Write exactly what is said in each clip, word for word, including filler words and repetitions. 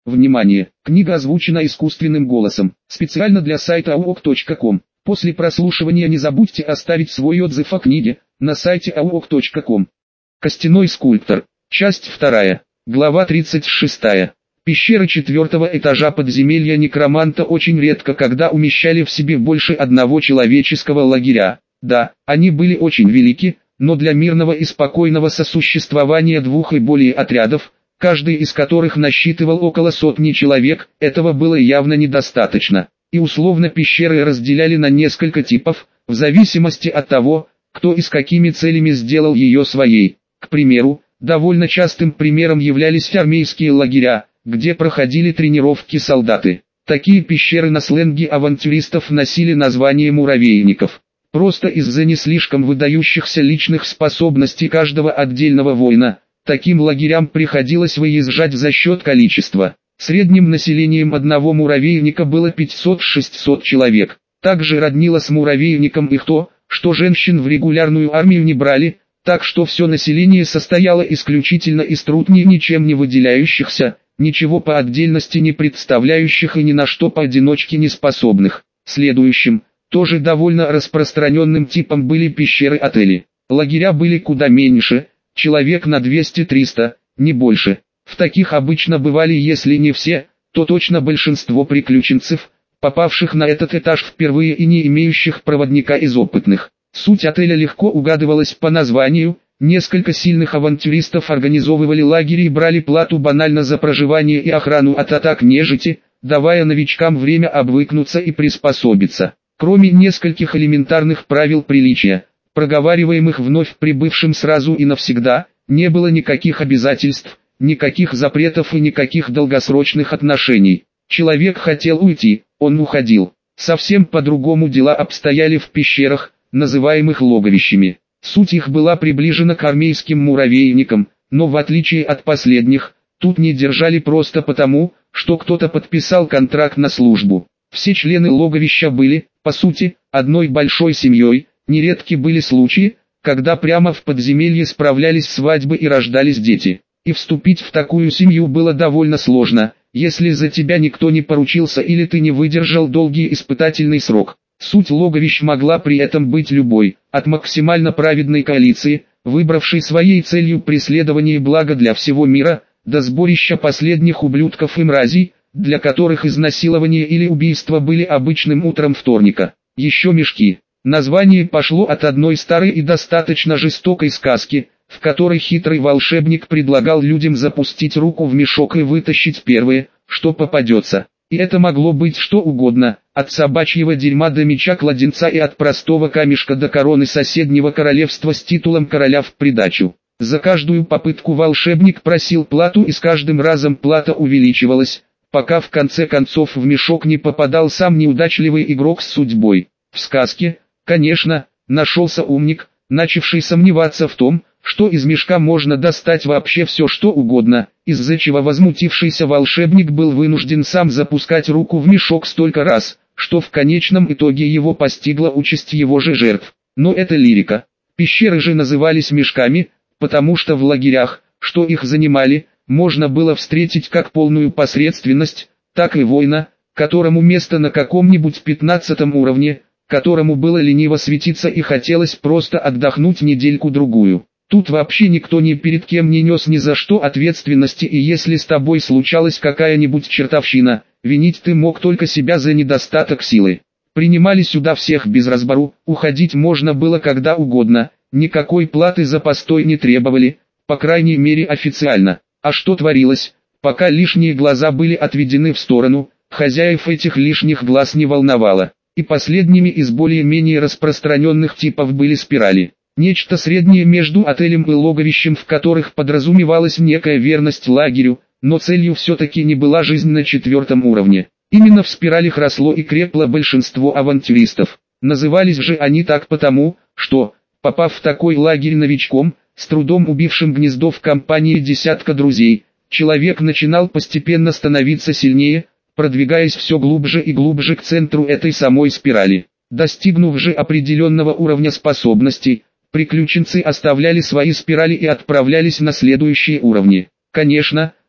Внимание! Книга озвучена искусственным голосом, специально для сайта ауок точка ком. После прослушивания не забудьте оставить свой отзыв о книге на сайте ауок точка ком. Костяной скульптор. Часть вторая. Глава тридцать шестая. Пещеры четвертого этажа подземелья некроманта очень редко когда умещали в себе больше одного человеческого лагеря. Да, они были очень велики, но для мирного и спокойного сосуществования двух и более отрядов, каждый из которых насчитывал около сотни человек, этого было явно недостаточно. И условно пещеры разделяли на несколько типов, в зависимости от того, кто и с какими целями сделал ее своей. К примеру, довольно частым примером являлись армейские лагеря, где проходили тренировки солдаты. Такие пещеры на сленге авантюристов носили название муравейников. Просто из-за не слишком выдающихся личных способностей каждого отдельного воина, таким лагерям приходилось выезжать за счет количества. Средним населением одного муравейника было пятьсот-шестьсот человек. Также роднило с муравейником и то, что женщин в регулярную армию не брали, так что все население состояло исключительно из трудней ничем не выделяющихся, ничего по отдельности не представляющих и ни на что поодиночке не способных. Следующим, тоже довольно распространенным типом были пещеры-отели. Лагеря были куда меньше, человек на двести-триста, не больше. В таких обычно бывали, если не все, то точно большинство приключенцев, попавших на этот этаж впервые и не имеющих проводника из опытных. Суть отеля легко угадывалась по названию. Несколько сильных авантюристов организовывали лагеря и брали плату банально за проживание и охрану от атак нежити, давая новичкам время обвыкнуться и приспособиться. Кроме нескольких элементарных правил приличия, проговариваемых вновь прибывшим сразу и навсегда, не было никаких обязательств, никаких запретов и никаких долгосрочных отношений. Человек хотел уйти, он уходил. Совсем по-другому дела обстояли в пещерах, называемых логовищами. Суть их была приближена к армейским муравейникам, но в отличие от последних, тут не держали просто потому, что кто-то подписал контракт на службу. Все члены логовища были, по сути, одной большой семьей. Нередки были случаи, когда прямо в подземелье справлялись свадьбы и рождались дети. И вступить в такую семью было довольно сложно, если за тебя никто не поручился или ты не выдержал долгий испытательный срок. Суть логовищ могла при этом быть любой, от максимально праведной коалиции, выбравшей своей целью преследование блага для всего мира, до сборища последних ублюдков и мразей, для которых изнасилование или убийство были обычным утром вторника. Еще мешки. Название пошло от одной старой и достаточно жестокой сказки, в которой хитрый волшебник предлагал людям запустить руку в мешок и вытащить первое, что попадется. И это могло быть что угодно, от собачьего дерьма до меча-кладенца и от простого камешка до короны соседнего королевства с титулом короля в придачу. За каждую попытку волшебник просил плату, и с каждым разом плата увеличивалась, пока в конце концов в мешок не попадал сам неудачливый игрок с судьбой. В сказке, конечно, нашелся умник, начавший сомневаться в том, что из мешка можно достать вообще все что угодно, из-за чего возмутившийся волшебник был вынужден сам запускать руку в мешок столько раз, что в конечном итоге его постигла участь его же жертв. Но это лирика. Пещеры же назывались мешками, потому что в лагерях, что их занимали, можно было встретить как полную посредственность, так и воина, которому место на каком-нибудь пятнадцатом уровне, которому было лениво светиться и хотелось просто отдохнуть недельку-другую. Тут вообще никто ни перед кем не нес ни за что ответственности, и если с тобой случалась какая-нибудь чертовщина, винить ты мог только себя за недостаток силы. Принимали сюда всех без разбору, уходить можно было когда угодно, никакой платы за постой не требовали, по крайней мере официально. А что творилось, пока лишние глаза были отведены в сторону, хозяев этих лишних глаз не волновало. И последними из более-менее распространенных типов были спирали. Нечто среднее между отелем и логовищем, в которых подразумевалась некая верность лагерю, но целью все-таки не была жизнь на четвертом уровне. Именно в спиралях росло и крепло большинство авантюристов. Назывались же они так потому, что, попав в такой лагерь новичком, с трудом убившим гнездо в компании десятка друзей, человек начинал постепенно становиться сильнее, продвигаясь все глубже и глубже к центру этой самой спирали. Достигнув же определенного уровня способностей, приключенцы оставляли свои спирали и отправлялись на следующие уровни. Конечно,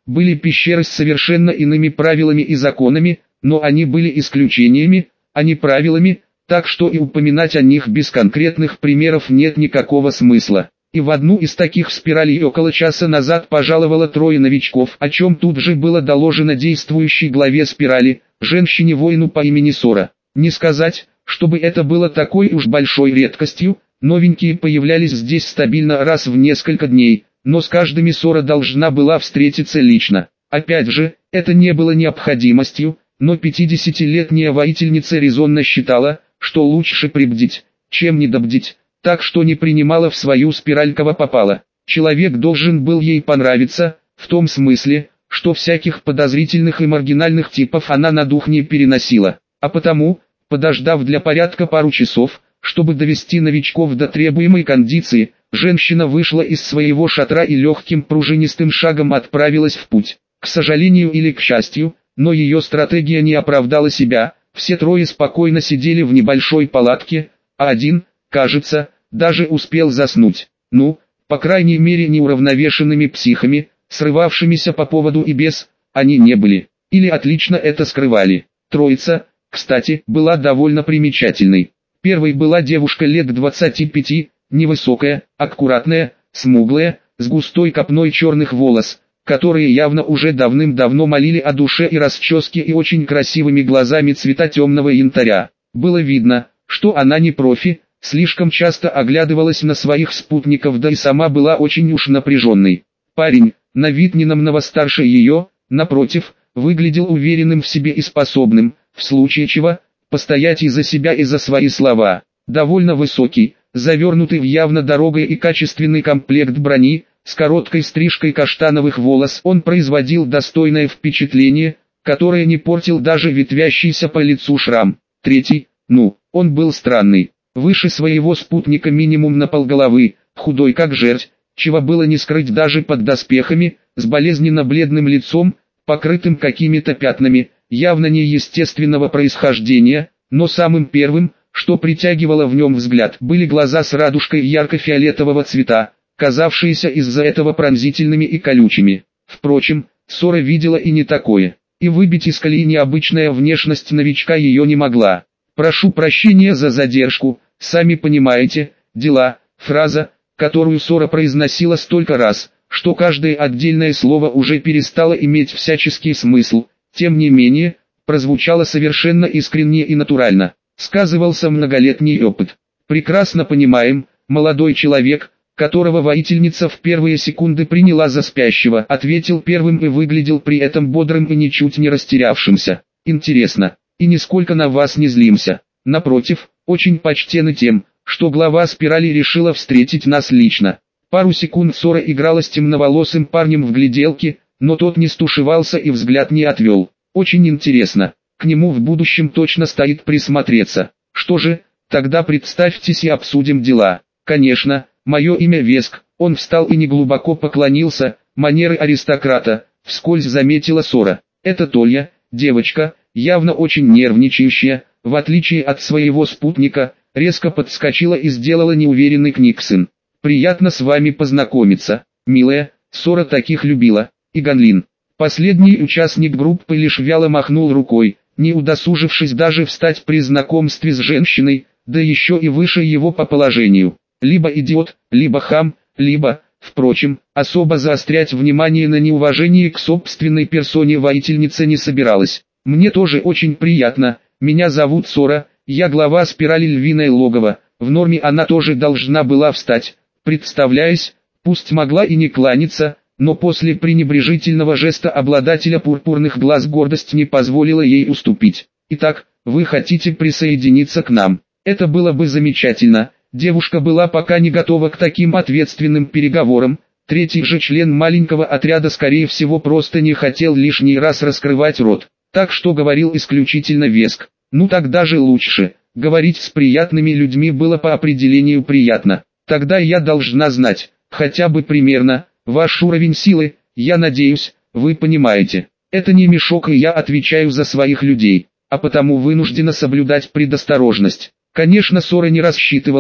были пещеры с совершенно иными правилами и законами, но они были исключениями, а не правилами, так что и упоминать о них без конкретных примеров нет никакого смысла. И в одну из таких спиралей около часа назад пожаловало трое новичков, о чем тут же было доложено действующей главе спирали, женщине-воину по имени Сора. Не сказать, чтобы это было такой уж большой редкостью, новенькие появлялись здесь стабильно раз в несколько дней, но с каждыми Сора должна была встретиться лично. Опять же, это не было необходимостью, но пятидесятилетняя воительница резонно считала, что лучше прибдить, чем недобдить, так что не принимала в свою спираль кого попало. Человек должен был ей понравиться, в том смысле, что всяких подозрительных и маргинальных типов она на дух не переносила. А потому, подождав для порядка пару часов, чтобы довести новичков до требуемой кондиции, женщина вышла из своего шатра и легким пружинистым шагом отправилась в путь. К сожалению или к счастью, но ее стратегия не оправдала себя, все трое спокойно сидели в небольшой палатке, а один, кажется, даже успел заснуть. Ну, по крайней мере неуравновешенными психами, срывавшимися по поводу и без, они не были, или отлично это скрывали. Троица, кстати, была довольно примечательной. Первой была девушка лет двадцати пяти, невысокая, аккуратная, смуглая, с густой копной черных волос, которые явно уже давным-давно молили о душе и расческе и очень красивыми глазами цвета темного янтаря. Было видно, что она не профи, слишком часто оглядывалась на своих спутников, да и сама была очень уж напряженной. Парень, на вид не намного старше ее, напротив, выглядел уверенным в себе и способным, в случае чего, постоять и за себя и за свои слова. Довольно высокий, завернутый в явно дорогой и качественный комплект брони, с короткой стрижкой каштановых волос, он производил достойное впечатление, которое не портил даже ветвящийся по лицу шрам. Третий, ну, он был странный, выше своего спутника минимум на полголовы, худой как жерть, чего было не скрыть даже под доспехами, с болезненно бледным лицом, покрытым какими-то пятнами, явно неестественного происхождения, но самым первым, что притягивало в нем взгляд, были глаза с радужкой ярко-фиолетового цвета, казавшиеся из-за этого пронзительными и колючими. Впрочем, Сора видела и не такое, и выбить из колеи необычная внешность новичка ее не могла. «Прошу прощения за задержку, сами понимаете, дела», фраза, которую Сора произносила столько раз, что каждое отдельное слово уже перестало иметь всяческий смысл, тем не менее, прозвучало совершенно искренне и натурально. Сказывался многолетний опыт. «Прекрасно понимаем, молодой человек, которого воительница в первые секунды приняла за спящего», ответил первым и выглядел при этом бодрым и ничуть не растерявшимся. «Интересно, и нисколько на вас не злимся. Напротив, очень почтены тем, что глава спирали решила встретить нас лично». Пару секунд Сора играла с темноволосым парнем в гляделки, но тот не стушевался и взгляд не отвел. «Очень интересно, к нему в будущем точно стоит присмотреться. Что же, тогда представьтесь и обсудим дела». «Конечно, мое имя Веск». Он встал и неглубоко поклонился, манеры аристократа, вскользь заметила Сора. «Это Толья, девочка, явно очень нервничающая, в отличие от своего спутника, резко подскочила и сделала неуверенный книксон. «Приятно с вами познакомиться, милая». Сора таких любила. И Ганлин. Последний участник группы лишь вяло махнул рукой, не удосужившись даже встать при знакомстве с женщиной, да еще и выше его по положению. Либо идиот, либо хам, либо, впрочем, особо заострять внимание на неуважении к собственной персоне воительница не собиралась. «Мне тоже очень приятно, меня зовут Сора, я глава спирали Львиное Логово». В норме она тоже должна была встать, представляясь, пусть могла и не кланяться, но после пренебрежительного жеста обладателя пурпурных глаз гордость не позволила ей уступить. «Итак, вы хотите присоединиться к нам? Это было бы замечательно». Девушка была пока не готова к таким ответственным переговорам. Третий же член маленького отряда скорее всего просто не хотел лишний раз раскрывать рот, так что говорил исключительно Веск. «Ну так даже лучше, говорить с приятными людьми было по определению приятно. Тогда я должна знать, хотя бы примерно, ваш уровень силы, я надеюсь, вы понимаете. Это не мешок, и я отвечаю за своих людей, а потому вынуждена соблюдать предосторожность». Конечно, Сора не рассчитывала,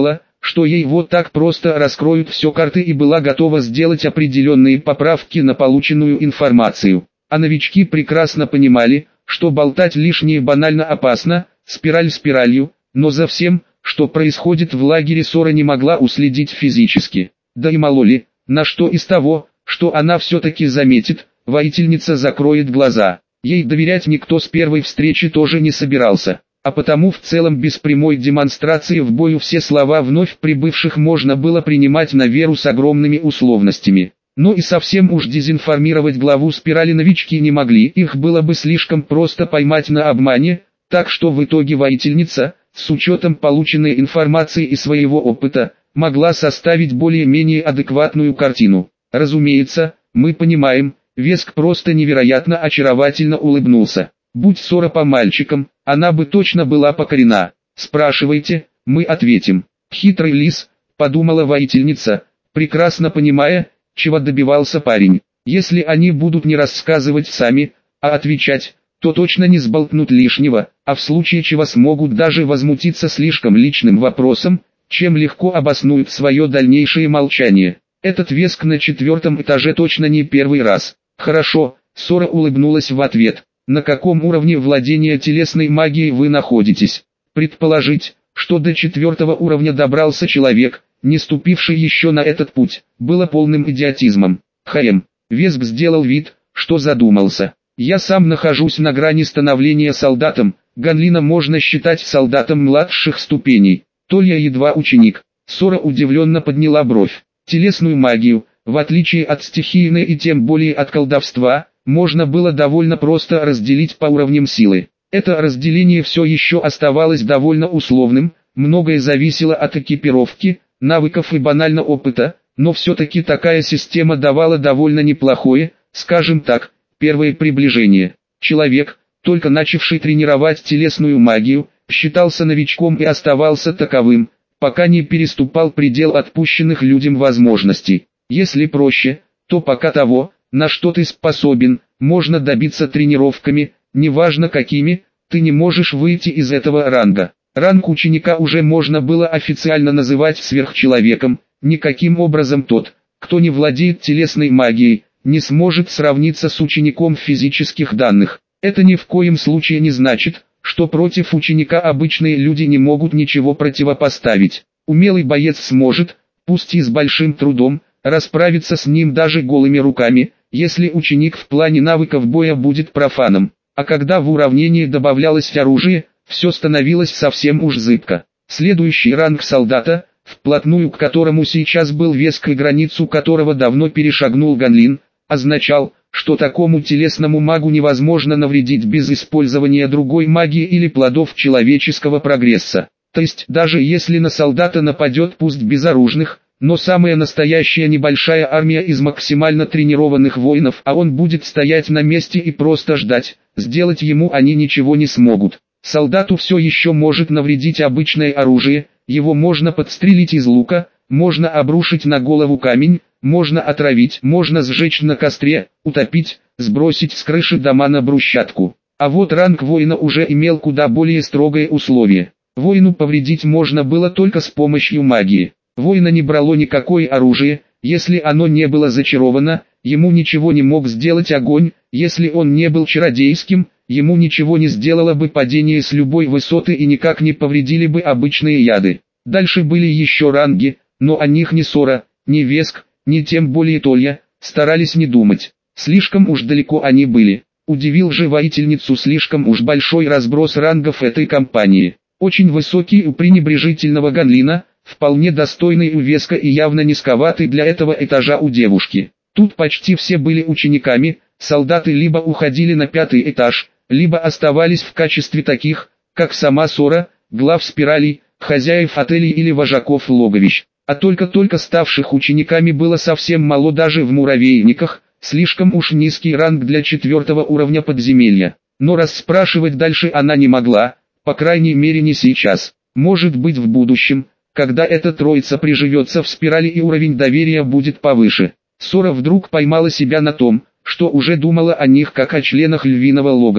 что ей вот так просто раскроют все карты, и была готова сделать определенные поправки на полученную информацию. А новички прекрасно понимали, что болтать лишнее банально опасно, спираль спиралью, но за всем, что происходит в лагере, Сора не могла уследить физически. Да и мало ли, на что из того, что она все-таки заметит, воительница закроет глаза. Ей доверять никто с первой встречи тоже не собирался. А потому в целом без прямой демонстрации в бою все слова вновь прибывших можно было принимать на веру с огромными условностями. Но и совсем уж дезинформировать главу спирали новички не могли, их было бы слишком просто поймать на обмане, так что в итоге воительница, с учетом полученной информации и своего опыта, могла составить более-менее адекватную картину. Разумеется, мы понимаем, Веск просто невероятно очаровательно улыбнулся. Будь Сора по мальчикам, она бы точно была покорена. Спрашивайте, мы ответим. Хитрый лис, подумала воительница, прекрасно понимая, чего добивался парень. Если они будут не рассказывать сами, а отвечать, то точно не сболтнут лишнего, а в случае чего смогут даже возмутиться слишком личным вопросом, чем легко обоснуют свое дальнейшее молчание. Этот Веск на четвертом этаже точно не первый раз. Хорошо, Сора улыбнулась в ответ. На каком уровне владения телесной магией вы находитесь? Предположить, что до четвертого уровня добрался человек, не ступивший еще на этот путь, было полным идиотизмом. Хм, Веск сделал вид, что задумался. Я сам нахожусь на грани становления солдатом, Ганлина можно считать солдатом младших ступеней, то ли я едва ученик. Сора удивленно подняла бровь. Телесную магию, в отличие от стихийной и тем более от колдовства, можно было довольно просто разделить по уровням силы. Это разделение все еще оставалось довольно условным, многое зависело от экипировки, навыков и банально опыта, но все-таки такая система давала довольно неплохое, скажем так, первое приближение. Человек, только начавший тренировать телесную магию, считался новичком и оставался таковым, пока не переступал предел отпущенных людям возможностей. Если проще, то пока того, на что ты способен, можно добиться тренировками, неважно какими, ты не можешь выйти из этого ранга. Ранг ученика уже можно было официально называть сверхчеловеком, никаким образом тот, кто не владеет телесной магией, не сможет сравниться с учеником в физических данных. Это ни в коем случае не значит, что против ученика обычные люди не могут ничего противопоставить. Умелый боец сможет, пусть и с большим трудом, расправиться с ним даже голыми руками, если ученик в плане навыков боя будет профаном. А когда в уравнение добавлялось оружие, все становилось совсем уж зыбко. Следующий ранг солдата, вплотную к которому сейчас был Веск и границу которого давно перешагнул Ганлин, означал, что такому телесному магу невозможно навредить без использования другой магии или плодов человеческого прогресса. То есть, даже если на солдата нападет пусть безоружных, но самая настоящая небольшая армия из максимально тренированных воинов, а он будет стоять на месте и просто ждать, сделать ему они ничего не смогут. Солдату все еще может навредить обычное оружие, его можно подстрелить из лука, можно обрушить на голову камень, можно отравить, можно сжечь на костре, утопить, сбросить с крыши дома на брусчатку. А вот ранг воина уже имел куда более строгое условие. Воину повредить можно было только с помощью магии. Воина не брало никакое оружие, если оно не было зачаровано, ему ничего не мог сделать огонь, если он не был чародейским, ему ничего не сделало бы падение с любой высоты и никак не повредили бы обычные яды. Дальше были еще ранги, но о них ни Сора, ни Веск, ни тем более Толья, старались не думать. Слишком уж далеко они были. Удивил же воительницу слишком уж большой разброс рангов этой компании. Очень высокий у пренебрежительного Ганлина, вполне достойный у Веска и явно низковатый для этого этажа у девушки. Тут почти все были учениками, солдаты либо уходили на пятый этаж, либо оставались в качестве таких, как сама Сора, глав спиралей, хозяев отелей или вожаков логовищ. А только-только ставших учениками было совсем мало даже в муравейниках, слишком уж низкий ранг для четвертого уровня подземелья. Но расспрашивать дальше она не могла, по крайней мере не сейчас. Может быть в будущем, когда эта троица приживется в спирали и уровень доверия будет повыше. Сора вдруг поймала себя на том, что уже думала о них как о членах львиного логова.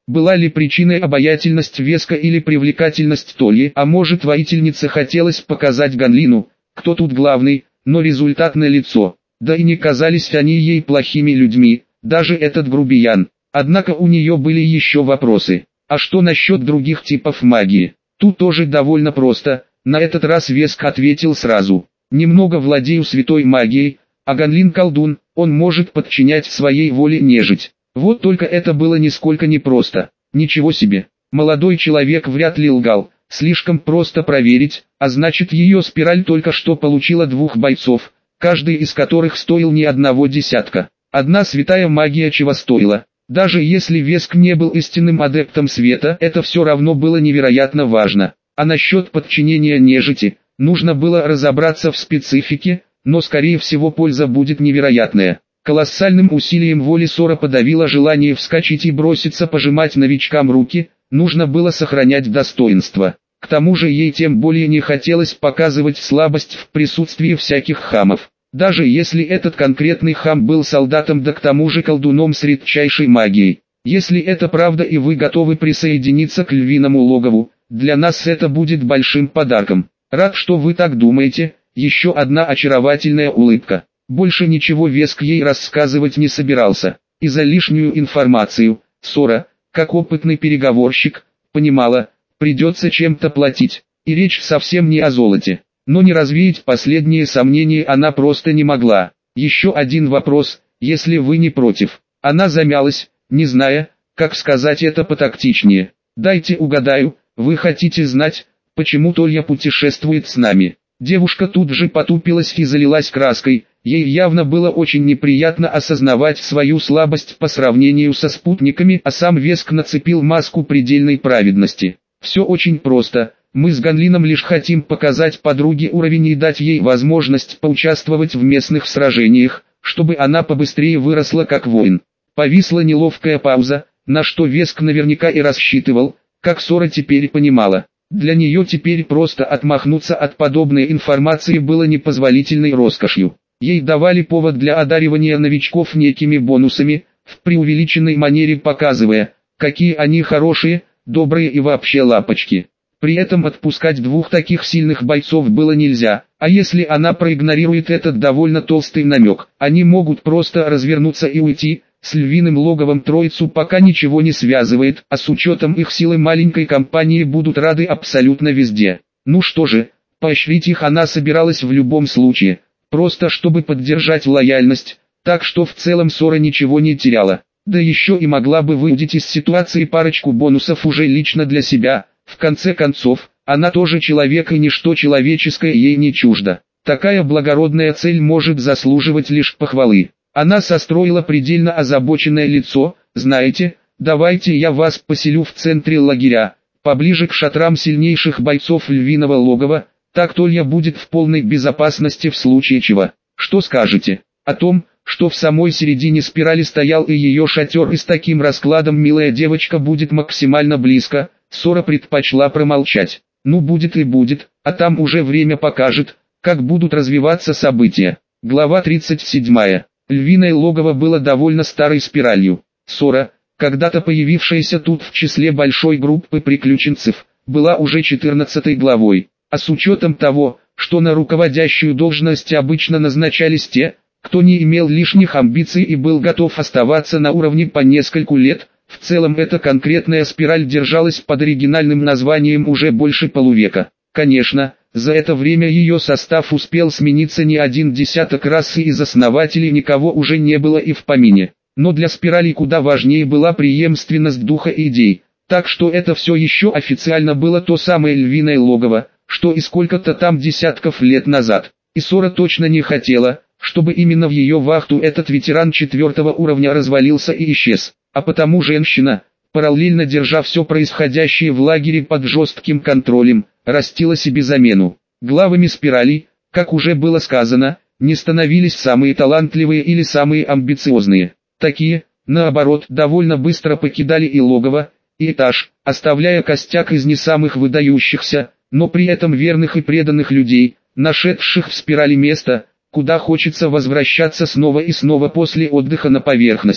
Была ли причиной обаятельность Веска или привлекательность Тольи, а может воительнице хотелось показать Ганлину, кто тут главный, но результат налицо. Да и не казались они ей плохими людьми, даже этот грубиян. Однако у нее были еще вопросы. А что насчет других типов магии? Тут тоже довольно просто, на этот раз Веск ответил сразу. Немного владею святой магией, а Ганлин колдун, он может подчинять своей воле нежить. Вот только это было нисколько непросто. Ничего себе, молодой человек вряд ли лгал, слишком просто проверить, а значит ее спираль только что получила двух бойцов, каждый из которых стоил не одного десятка. Одна святая магия чего стоила. Даже если Веск не был истинным адептом света, это все равно было невероятно важно. А насчет подчинения нежити, нужно было разобраться в специфике, но скорее всего польза будет невероятная. Колоссальным усилием воли Сора подавила желание вскочить и броситься пожимать новичкам руки, нужно было сохранять достоинство. К тому же ей тем более не хотелось показывать слабость в присутствии всяких хамов. Даже если этот конкретный хам был солдатом да к тому же колдуном с редчайшей магией. Если это правда и вы готовы присоединиться к львиному логову, для нас это будет большим подарком. Рад, что вы так думаете, еще одна очаровательная улыбка. Больше ничего Веск ей рассказывать не собирался. И за лишнюю информацию, Сора, как опытный переговорщик, понимала, придется чем-то платить. И речь совсем не о золоте. Но не развеять последние сомнения она просто не могла. Еще один вопрос, если вы не против. Она замялась, не зная, как сказать это потактичнее. Дайте угадаю, вы хотите знать, почему Толья путешествует с нами. Девушка тут же потупилась и залилась краской. Ей явно было очень неприятно осознавать свою слабость по сравнению со спутниками, а сам Веск нацепил маску предельной праведности. Все очень просто. Мы с Ганлином лишь хотим показать подруге уровень и дать ей возможность поучаствовать в местных сражениях, чтобы она побыстрее выросла как воин. Повисла неловкая пауза, на что Веск наверняка и рассчитывал, как Сора теперь понимала. Для нее теперь просто отмахнуться от подобной информации было непозволительной роскошью. Ей давали повод для одаривания новичков некими бонусами, в преувеличенной манере показывая, какие они хорошие, добрые и вообще лапочки. При этом отпускать двух таких сильных бойцов было нельзя, а если она проигнорирует этот довольно толстый намек, они могут просто развернуться и уйти. С львиным логовом троицу пока ничего не связывает, а с учетом их силы маленькой компании будут рады абсолютно везде. Ну что же, поощрить их она собиралась в любом случае, просто чтобы поддержать лояльность, так что в целом Сора ничего не теряла. Да еще и могла бы выудить из ситуации парочку бонусов уже лично для себя. В конце концов, она тоже человек и ничто человеческое ей не чуждо. Такая благородная цель может заслуживать лишь похвалы. Она состроила предельно озабоченное лицо. Знаете, давайте я вас поселю в центре лагеря, поближе к шатрам сильнейших бойцов львиного логова, так Толья будет в полной безопасности в случае чего. Что скажете о том, что в самой середине спирали стоял и ее шатер, и с таким раскладом милая девочка будет максимально близко? Сора предпочла промолчать. Ну будет и будет, а там уже время покажет, как будут развиваться события. Глава тридцать седьмая. Львиное логово было довольно старой спиралью. Сора, когда-то появившаяся тут в числе большой группы приключенцев, была уже четырнадцатой главой. А с учетом того, что на руководящую должность обычно назначались те, кто не имел лишних амбиций и был готов оставаться на уровне по нескольку лет, в целом эта конкретная спираль держалась под оригинальным названием уже больше полувека. Конечно, за это время ее состав успел смениться не один десяток раз, и из основателей никого уже не было и в помине. Но для спирали куда важнее была преемственность духа и идей, так что это все еще официально было то самое львиное логово, что и сколько-то там десятков лет назад. И Сора точно не хотела, чтобы именно в ее вахту этот ветеран четвертого уровня развалился и исчез. А потому женщина, параллельно держа все происходящее в лагере под жестким контролем, растила себе замену. Главами спиралей, как уже было сказано, не становились самые талантливые или самые амбициозные. Такие, наоборот, довольно быстро покидали и логово, и этаж, оставляя костяк из не самых выдающихся, но при этом верных и преданных людей, нашедших в спирали место, куда хочется возвращаться снова и снова после отдыха на поверхности.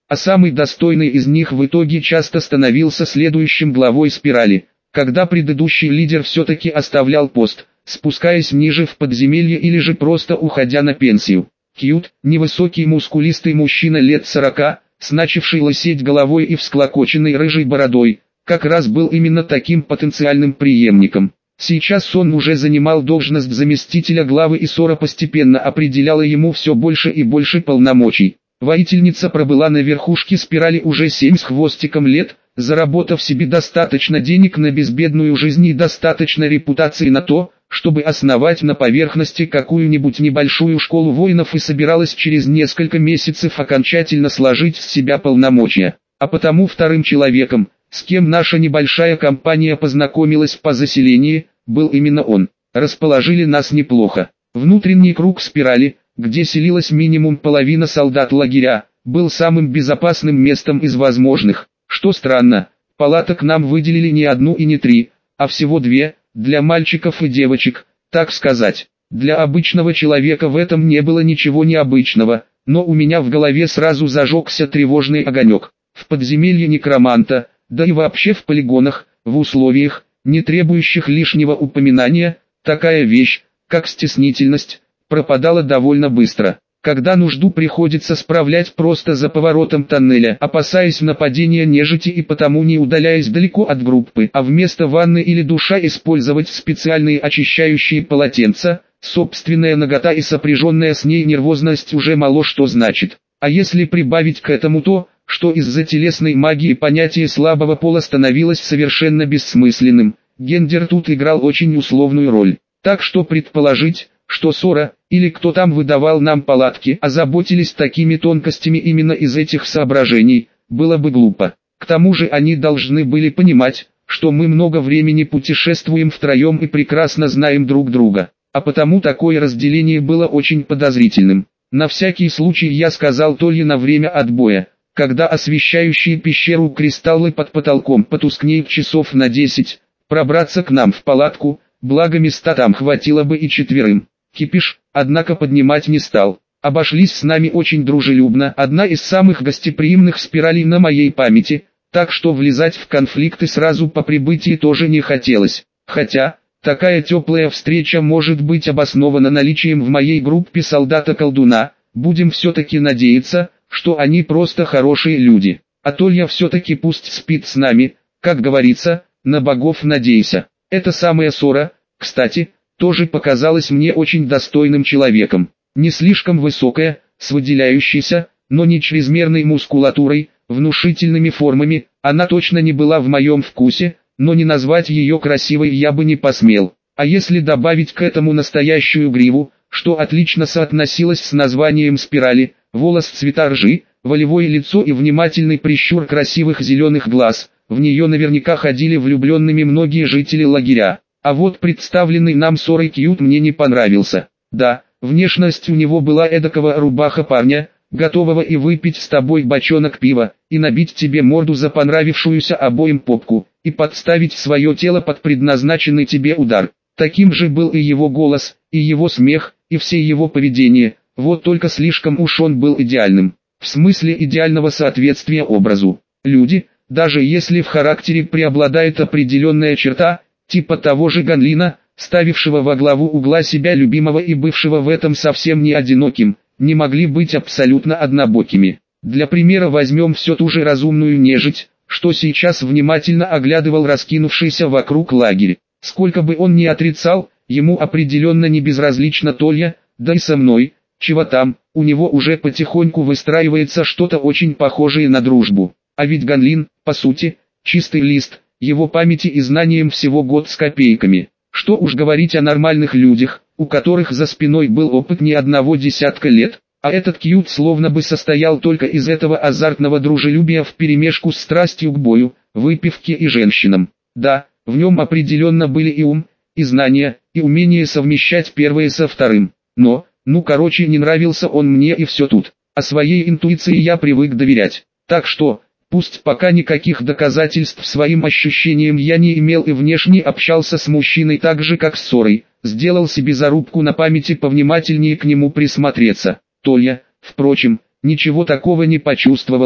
А самый достойный из них в итоге часто становился следующим главой спирали, когда предыдущий лидер все-таки оставлял пост, спускаясь ниже в подземелье или же просто уходя на пенсию. Кьют, невысокий мускулистый мужчина лет сорока, с начавшей лысеть головой и всклокоченной рыжей бородой, как раз был именно таким потенциальным преемником. Сейчас он уже занимал должность заместителя главы, и Сора постепенно определяла ему все больше и больше полномочий. Воительница пробыла на верхушке спирали уже семь с хвостиком лет, заработав себе достаточно денег на безбедную жизнь и достаточно репутации на то, чтобы основать на поверхности какую-нибудь небольшую школу воинов, и собиралась через несколько месяцев окончательно сложить с себя полномочия. А потому вторым человеком, с кем наша небольшая компания познакомилась по заселении, был именно он. Расположили нас неплохо. Внутренний круг спирали, где селилась минимум половина солдат лагеря, был самым безопасным местом из возможных. Что странно, палаток нам выделили не одну и не три, а всего две, для мальчиков и девочек, так сказать. Для обычного человека в этом не было ничего необычного, но у меня в голове сразу зажегся тревожный огонек. В подземелье некроманта, да и вообще в полигонах, в условиях, не требующих лишнего упоминания, такая вещь, как стеснительность, пропадала довольно быстро. Когда нужду приходится справлять просто за поворотом тоннеля, опасаясь нападения нежити и потому не удаляясь далеко от группы, а вместо ванны или душа использовать специальные очищающие полотенца, собственная нагота и сопряженная с ней нервозность уже мало что значит. А если прибавить к этому то, что из-за телесной магии понятие слабого пола становилось совершенно бессмысленным, гендер тут играл очень условную роль. Так что предположить, что Сора, или кто там выдавал нам палатки, озаботились такими тонкостями именно из этих соображений, было бы глупо. К тому же они должны были понимать, что мы много времени путешествуем втроем и прекрасно знаем друг друга, а потому такое разделение было очень подозрительным. На всякий случай я сказал Толе на время отбоя, когда освещающие пещеру кристаллы под потолком потускнеют часов на десять, пробраться к нам в палатку, благо места там хватило бы и четверым. Кипиш, однако, поднимать не стал. Обошлись с нами очень дружелюбно, одна из самых гостеприимных спиралей на моей памяти, так что влезать в конфликты сразу по прибытии тоже не хотелось. Хотя, такая теплая встреча может быть обоснована наличием в моей группе солдата-колдуна, будем все-таки надеяться, что они просто хорошие люди. А Толья все-таки пусть спит с нами, как говорится, на богов надейся. Эта самая Сора, кстати, тоже показалась мне очень достойным человеком. Не слишком высокая, с выделяющейся, но не чрезмерной мускулатурой, внушительными формами, она точно не была в моем вкусе, но не назвать ее красивой я бы не посмел. А если добавить к этому настоящую гриву, что отлично соотносилось с названием спирали, волос цвета ржи, волевое лицо и внимательный прищур красивых зеленых глаз, в нее наверняка ходили влюбленными многие жители лагеря. А вот представленный нам Сорой Кьют мне не понравился. Да, внешность у него была эдакого рубаха парня, готового и выпить с тобой бочонок пива, и набить тебе морду за понравившуюся обоим попку, и подставить свое тело под предназначенный тебе удар. Таким же был и его голос, и его смех, и все его поведение, вот только слишком уж он был идеальным. В смысле идеального соответствия образу. Люди, даже если в характере преобладает определенная черта, типа того же Ганлина, ставившего во главу угла себя любимого и бывшего в этом совсем не одиноким, не могли быть абсолютно однобокими. Для примера возьмем все ту же разумную нежить, что сейчас внимательно оглядывал раскинувшийся вокруг лагерь. Сколько бы он ни отрицал, ему определенно не безразлична Толья, да и со мной, чего там, у него уже потихоньку выстраивается что-то очень похожее на дружбу. А ведь Ганлин, по сути, чистый лист, его памяти и знанием всего год с копейками. Что уж говорить о нормальных людях, у которых за спиной был опыт не одного десятка лет, а этот Кьют словно бы состоял только из этого азартного дружелюбия вперемешку с страстью к бою, выпивке и женщинам. Да, в нем определенно были и ум, и знания, и умение совмещать первое со вторым. Но, ну короче, не нравился он мне и все тут. А своей интуиции я привык доверять. Так что... Пусть пока никаких доказательств своим ощущениям я не имел и внешне общался с мужчиной так же как с Сорой, сделал себе зарубку на памяти повнимательнее к нему присмотреться. Толья, впрочем, ничего такого не почувствовала,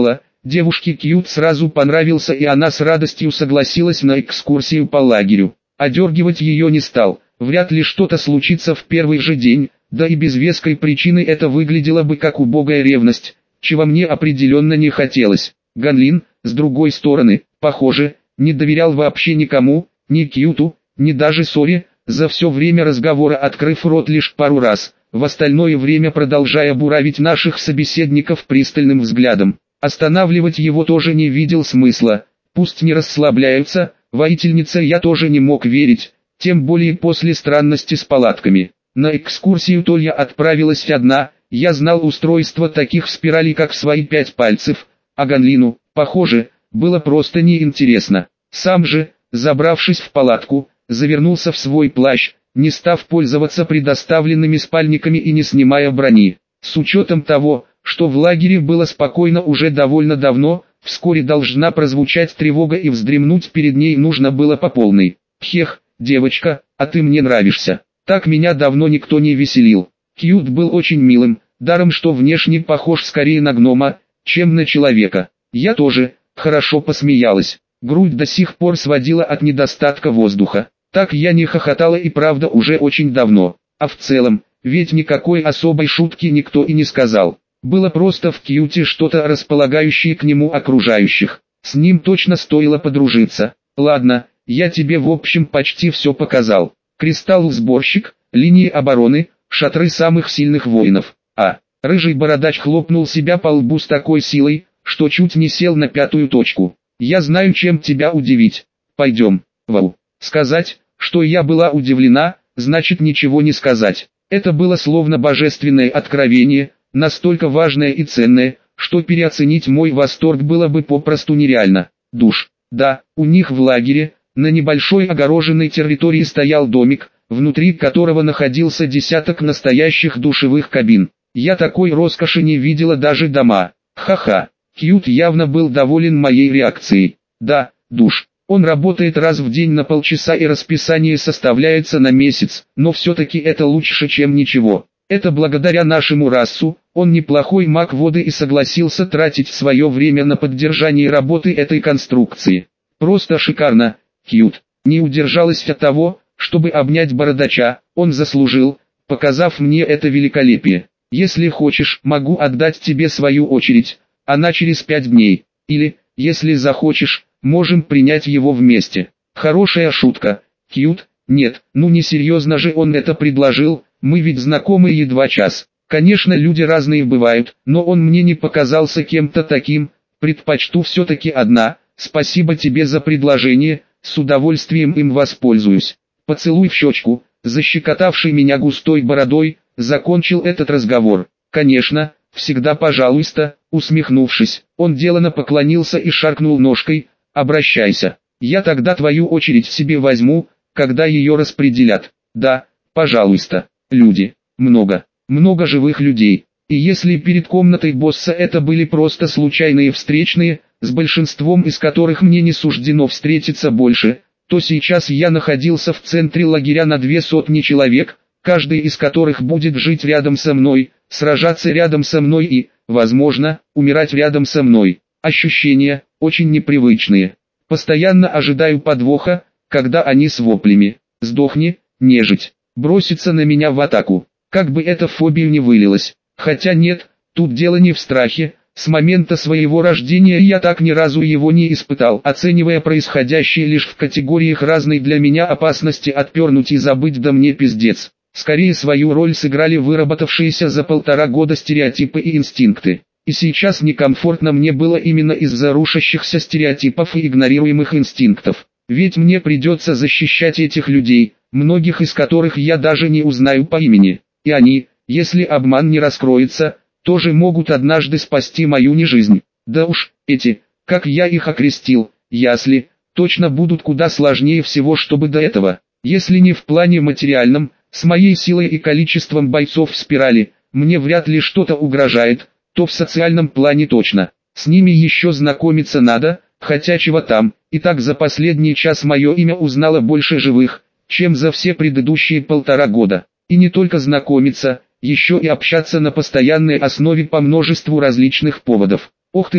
Девушке Кьют сразу понравился, и она с радостью согласилась на экскурсию по лагерю. Одергивать ее не стал, вряд ли что-то случится в первый же день, да и без веской причины это выглядело бы как убогая ревность, чего мне определенно не хотелось. Ганлин, с другой стороны, похоже, не доверял вообще никому, ни Кьюту, ни даже Соре, за все время разговора открыв рот лишь пару раз, в остальное время продолжая буравить наших собеседников пристальным взглядом. Останавливать его тоже не видел смысла, пусть не расслабляются, воительница я тоже не мог верить, тем более после странности с палатками. На экскурсию Толья отправилась одна, я знал устройство таких спиралей как свои пять пальцев, а Ганлину, похоже, было просто неинтересно. Сам же, забравшись в палатку, завернулся в свой плащ, не став пользоваться предоставленными спальниками и не снимая брони. С учетом того, что в лагере было спокойно уже довольно давно, вскоре должна прозвучать тревога и вздремнуть перед ней нужно было по полной. Хех, девочка, а ты мне нравишься. Так меня давно никто не веселил. Кьют был очень милым, даром что внешне похож скорее на гнома, чем на человека. Я тоже, хорошо посмеялась. Грудь до сих пор сводила от недостатка воздуха. Так я не хохотала и правда уже очень давно. А в целом, ведь никакой особой шутки никто и не сказал. Было просто в Кьюте что-то располагающее к нему окружающих. С ним точно стоило подружиться. Ладно, я тебе в общем почти все показал. Кристалл-сборщик, линии обороны, шатры самых сильных воинов. А, рыжий бородач хлопнул себя по лбу с такой силой, что чуть не сел на пятую точку. Я знаю, чем тебя удивить. Пойдем. Вау. Сказать, что я была удивлена, значит ничего не сказать. Это было словно божественное откровение, настолько важное и ценное, что переоценить мой восторг было бы попросту нереально. Душ. Да, у них в лагере, на небольшой огороженной территории стоял домик, внутри которого находился десяток настоящих душевых кабин. Я такой роскоши не видела даже дома. Ха-ха. Кьют явно был доволен моей реакцией. Да, душ. Он работает раз в день на полчаса и расписание составляется на месяц, но все-таки это лучше, чем ничего. Это благодаря нашему расу, он неплохой маг воды и согласился тратить свое время на поддержание работы этой конструкции. Просто шикарно, Кьют. Не удержалась от того, чтобы обнять бородача, он заслужил, показав мне это великолепие. Если хочешь, могу отдать тебе свою очередь, она через пять дней. Или, если захочешь, можем принять его вместе. Хорошая шутка, Кьют. Нет, ну не серьезно же он это предложил, мы ведь знакомы едва час. Конечно, люди разные бывают, но он мне не показался кем-то таким, предпочту все-таки одна. Спасибо тебе за предложение, с удовольствием им воспользуюсь. Поцелуй в щечку, защекотавший меня густой бородой, закончил этот разговор. Конечно, всегда пожалуйста, усмехнувшись, он делано поклонился и шаркнул ножкой. Обращайся, я тогда твою очередь себе возьму, когда ее распределят. Да, пожалуйста, люди, много, много живых людей. И если перед комнатой босса это были просто случайные встречные, с большинством из которых мне не суждено встретиться больше, то сейчас я находился в центре лагеря на две сотни человек, каждый из которых будет жить рядом со мной, сражаться рядом со мной и, возможно, умирать рядом со мной. Ощущения, очень непривычные. Постоянно ожидаю подвоха, когда они с воплями «Сдохни, нежить!» бросится на меня в атаку. Как бы это в фобию не вылилось. Хотя нет, тут дело не в страхе. С момента своего рождения я так ни разу его не испытал, оценивая происходящее лишь в категориях разной для меня опасности отпернуть и забыть, да мне пиздец. Скорее свою роль сыграли выработавшиеся за полтора года стереотипы и инстинкты. И сейчас некомфортно мне было именно из-за рушащихся стереотипов и игнорируемых инстинктов. Ведь мне придется защищать этих людей, многих из которых я даже не узнаю по имени. И они, если обман не раскроется, тоже могут однажды спасти мою нежизнь. Да уж, эти, как я их окрестил, ясли, точно будут куда сложнее всего, чтобы до этого. Если не в плане материальном, с моей силой и количеством бойцов в спирали, мне вряд ли что-то угрожает, то в социальном плане точно. С ними еще знакомиться надо, хотя чего там, и так за последний час мое имя узнало больше живых, чем за все предыдущие полтора года. И не только знакомиться, еще и общаться на постоянной основе по множеству различных поводов. Ох ты ж,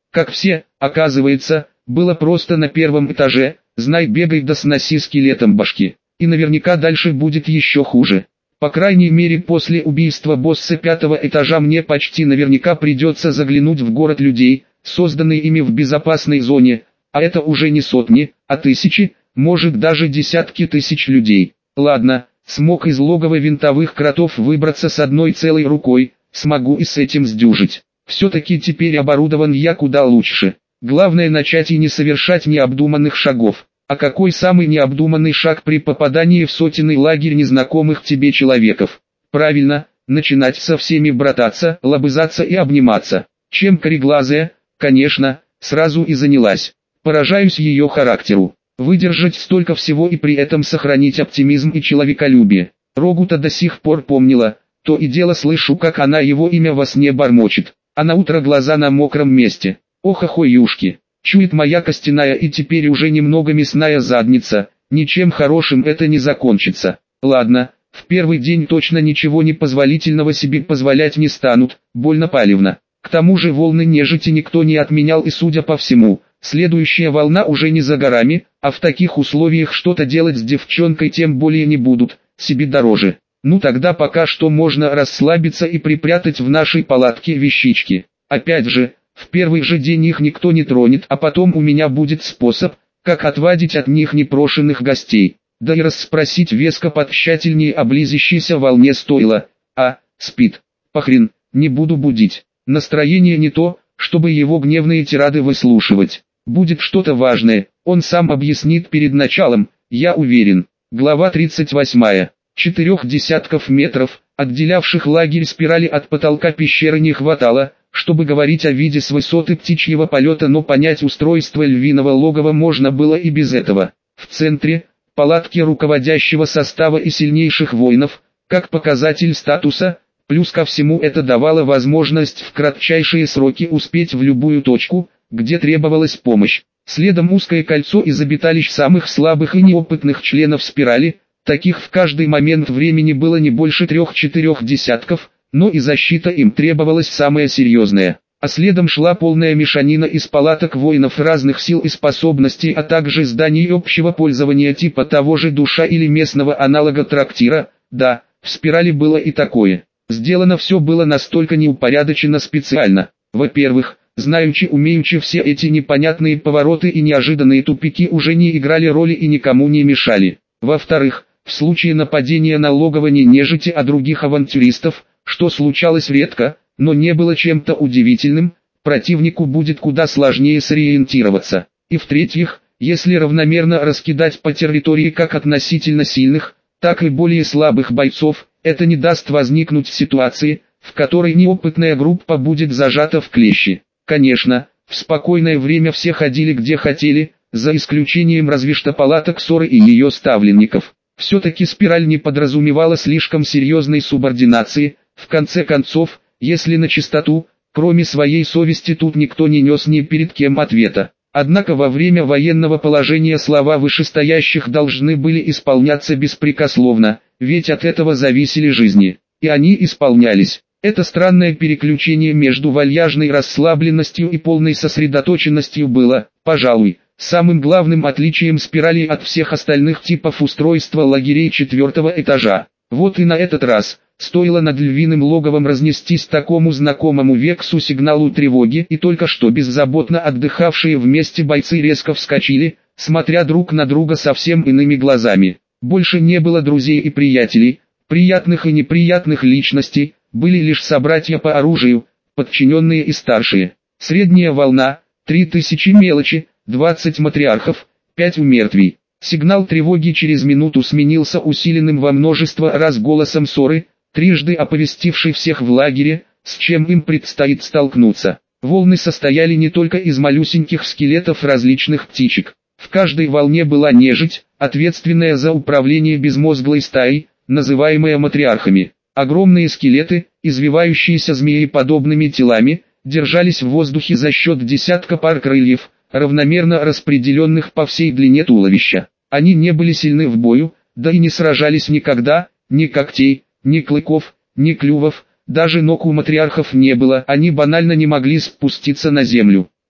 как все, оказывается, было просто на первом этаже, знай бегай да сноси скелетом башки. И наверняка дальше будет еще хуже. По крайней мере после убийства босса пятого этажа мне почти наверняка придется заглянуть в город людей, созданный ими в безопасной зоне, а это уже не сотни, а тысячи, может даже десятки тысяч людей. Ладно, смог из логова винтовых кротов выбраться с одной целой рукой, смогу и с этим сдюжить. Все-таки теперь оборудован я куда лучше. Главное начать и не совершать необдуманных шагов. А какой самый необдуманный шаг при попадании в сотенный лагерь незнакомых тебе человеков? Правильно, начинать со всеми брататься, лобызаться и обниматься. Чем кореглазая, конечно, сразу и занялась. Поражаюсь ее характеру. Выдержать столько всего и при этом сохранить оптимизм и человеколюбие. Рогута до сих пор помнила, то и дело слышу, как она его имя во сне бормочет, а на утро глаза на мокром месте. Ох, охуюшки, чует моя костяная и теперь уже немного мясная задница, ничем хорошим это не закончится. Ладно, в первый день точно ничего непозволительного себе позволять не станут, больно палевно. К тому же волны нежити никто не отменял и, судя по всему, следующая волна уже не за горами, а в таких условиях что-то делать с девчонкой тем более не будут, себе дороже. Ну тогда пока что можно расслабиться и припрятать в нашей палатке вещички. Опять же, в первый же день их никто не тронет, а потом у меня будет способ, как отвадить от них непрошенных гостей. Да и расспросить веско потщательнее о близящейся волне стоило. А, спит. Похрен, не буду будить. Настроение не то, чтобы его гневные тирады выслушивать. Будет что-то важное, он сам объяснит перед началом, я уверен. Глава тридцать восьмая. Четырех десятков метров, отделявших лагерь спирали от потолка пещеры не хватало, чтобы говорить о виде с высоты птичьего полета, но понять устройство львиного логова можно было и без этого. В центре – палатки руководящего состава и сильнейших воинов, как показатель статуса, плюс ко всему это давало возможность в кратчайшие сроки успеть в любую точку, где требовалась помощь. Следом узкое кольцо из обиталищ самых слабых и неопытных членов спирали, таких в каждый момент времени было не больше трех-четырех десятков, но и защита им требовалась самая серьезная. А следом шла полная мешанина из палаток воинов разных сил и способностей, а также зданий общего пользования типа того же душа или местного аналога трактира. Да, в спирали было и такое. Сделано все было настолько неупорядоченно специально. Во-первых, знаючи умеючи все эти непонятные повороты и неожиданные тупики уже не играли роли и никому не мешали. Во-вторых, в случае нападения на логово не нежити, а других авантюристов, что случалось редко, но не было чем-то удивительным, противнику будет куда сложнее сориентироваться. И в-третьих, если равномерно раскидать по территории как относительно сильных, так и более слабых бойцов, это не даст возникнуть ситуации, в которой неопытная группа будет зажата в клещи. Конечно, в спокойное время все ходили где хотели, за исключением разве что палаток Соры и ее ставленников. Все-таки спираль не подразумевала слишком серьезной субординации, в конце концов, если на чистоту, кроме своей совести тут никто не нес ни перед кем ответа. Однако во время военного положения слова вышестоящих должны были исполняться беспрекословно, ведь от этого зависели жизни. И они исполнялись. Это странное переключение между вальяжной расслабленностью и полной сосредоточенностью было, пожалуй, самым главным отличием спирали от всех остальных типов устройства лагерей четвертого этажа. Вот и на этот раз, стоило над львиным логовом разнестись такому знакомому Вексу сигналу тревоги, и только что беззаботно отдыхавшие вместе бойцы резко вскочили, смотря друг на друга совсем иными глазами. Больше не было друзей и приятелей, приятных и неприятных личностей, были лишь собратья по оружию, подчиненные и старшие. Средняя волна, три тысячи мелочи, двадцать матриархов, пять умертвий. Сигнал тревоги через минуту сменился усиленным во множество раз голосом Соры, трижды оповестивший всех в лагере, с чем им предстоит столкнуться. Волны состояли не только из малюсеньких скелетов различных птичек. В каждой волне была нежить, ответственная за управление безмозглой стаей, называемая матриархами. Огромные скелеты, извивающиеся змееподобными телами, держались в воздухе за счет десятка пар крыльев, равномерно распределенных по всей длине туловища. Они не были сильны в бою, да и не сражались никогда, ни когтей, ни клыков, ни клювов, даже ног у матриархов не было, они банально не могли спуститься на землю.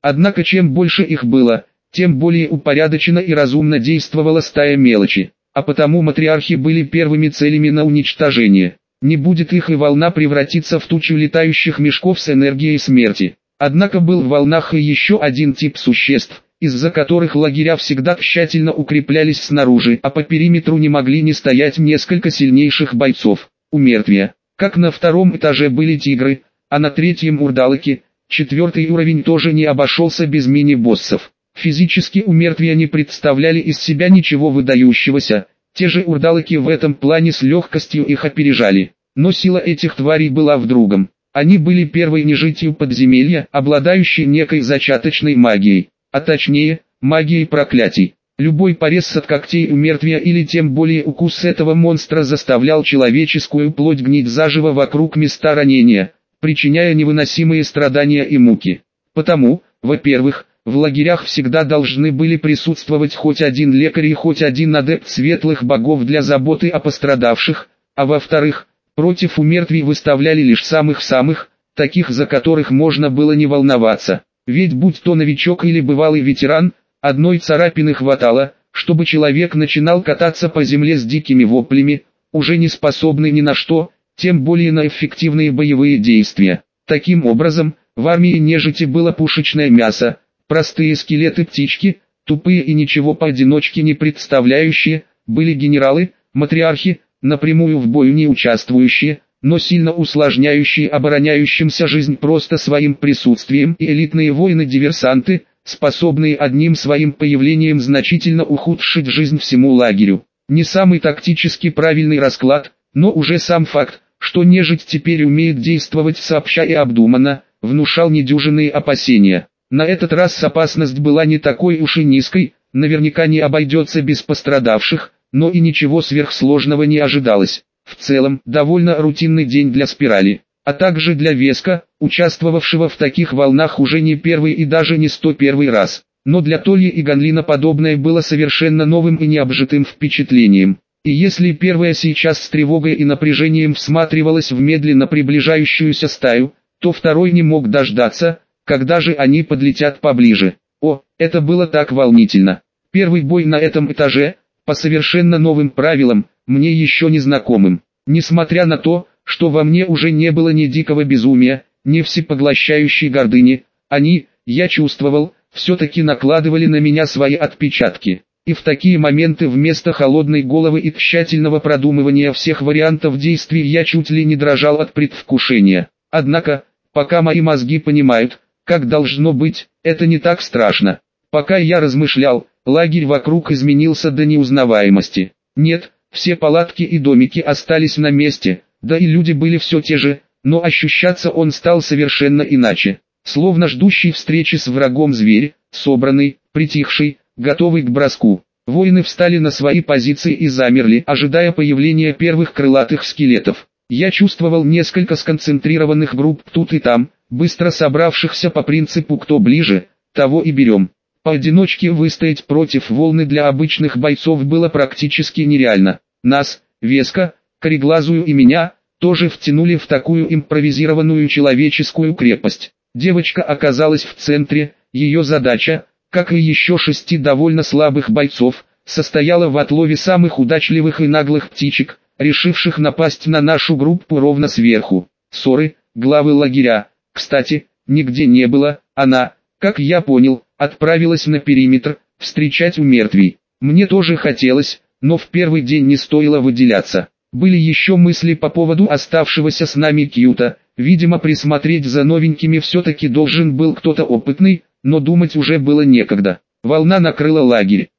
Однако чем больше их было, тем более упорядоченно и разумно действовала стая мелочи, а потому матриархи были первыми целями на уничтожение. Не будет их, и волна превратится в тучу летающих мешков с энергией смерти. Однако был в волнах и еще один тип существ, из-за которых лагеря всегда тщательно укреплялись снаружи, а по периметру не могли не стоять несколько сильнейших бойцов. Умертвия. Как на втором этаже были тигры, а на третьем урдалыки, четвертый уровень тоже не обошелся без мини-боссов. Физически умертвия не представляли из себя ничего выдающегося, те же урдалыки в этом плане с легкостью их опережали. Но сила этих тварей была в другом. Они были первой нежитью подземелья, обладающей некой зачаточной магией, а точнее, магией проклятий. Любой порез от когтей у мертвия или тем более укус этого монстра заставлял человеческую плоть гнить заживо вокруг места ранения, причиняя невыносимые страдания и муки. Потому, во-первых, в лагерях всегда должны были присутствовать хоть один лекарь и хоть один адепт светлых богов для заботы о пострадавших, а во-вторых, против умертвий выставляли лишь самых-самых, таких, за которых можно было не волноваться. Ведь будь то новичок или бывалый ветеран, одной царапины хватало, чтобы человек начинал кататься по земле с дикими воплями, уже не способный ни на что, тем более на эффективные боевые действия. Таким образом, в армии нежити было пушечное мясо, простые скелеты-птички, тупые и ничего поодиночке не представляющие, были генералы, матриархи, напрямую в бою не участвующие, но сильно усложняющие обороняющимся жизнь просто своим присутствием, и элитные воины-диверсанты, способные одним своим появлением значительно ухудшить жизнь всему лагерю. Не самый тактически правильный расклад, но уже сам факт, что нежить теперь умеет действовать сообща и обдуманно, внушал недюжинные опасения. На этот раз опасность была не такой уж и низкой, наверняка не обойдется без пострадавших, но и ничего сверхсложного не ожидалось. В целом, довольно рутинный день для спирали, а также для Веска, участвовавшего в таких волнах уже не первый и даже не сто первый раз. Но для Тольи и Ганлина подобное было совершенно новым и необжитым впечатлением. И если первая сейчас с тревогой и напряжением всматривалась в медленно приближающуюся стаю, то второй не мог дождаться, когда же они подлетят поближе. О, это было так волнительно. Первый бой на этом этаже, по совершенно новым правилам, мне еще не знакомым. Несмотря на то, что во мне уже не было ни дикого безумия, ни всепоглощающей гордыни, они, я чувствовал, все-таки накладывали на меня свои отпечатки. И в такие моменты вместо холодной головы и тщательного продумывания всех вариантов действий я чуть ли не дрожал от предвкушения. Однако, пока мои мозги понимают, как должно быть, это не так страшно. Пока я размышлял, лагерь вокруг изменился до неузнаваемости. Нет, все палатки и домики остались на месте, да и люди были все те же, но ощущаться он стал совершенно иначе. Словно ждущий встречи с врагом зверь, собранный, притихший, готовый к броску. Воины встали на свои позиции и замерли, ожидая появления первых крылатых скелетов. Я чувствовал несколько сконцентрированных групп тут и там, быстро собравшихся по принципу «кто ближе, того и берем». Поодиночке выстоять против волны для обычных бойцов было практически нереально. Нас, Веска, Кореглазую и меня, тоже втянули в такую импровизированную человеческую крепость. Девочка оказалась в центре, ее задача, как и еще шести довольно слабых бойцов, состояла в отлове самых удачливых и наглых птичек, решивших напасть на нашу группу ровно сверху. Ссоры, главы лагеря, кстати, нигде не было, она, как я понял, отправилась на периметр, встречать умертвий. Мне тоже хотелось, но в первый день не стоило выделяться. Были еще мысли по поводу оставшегося с нами Кьюта, видимо присмотреть за новенькими все-таки должен был кто-то опытный, но думать уже было некогда. Волна накрыла лагерь.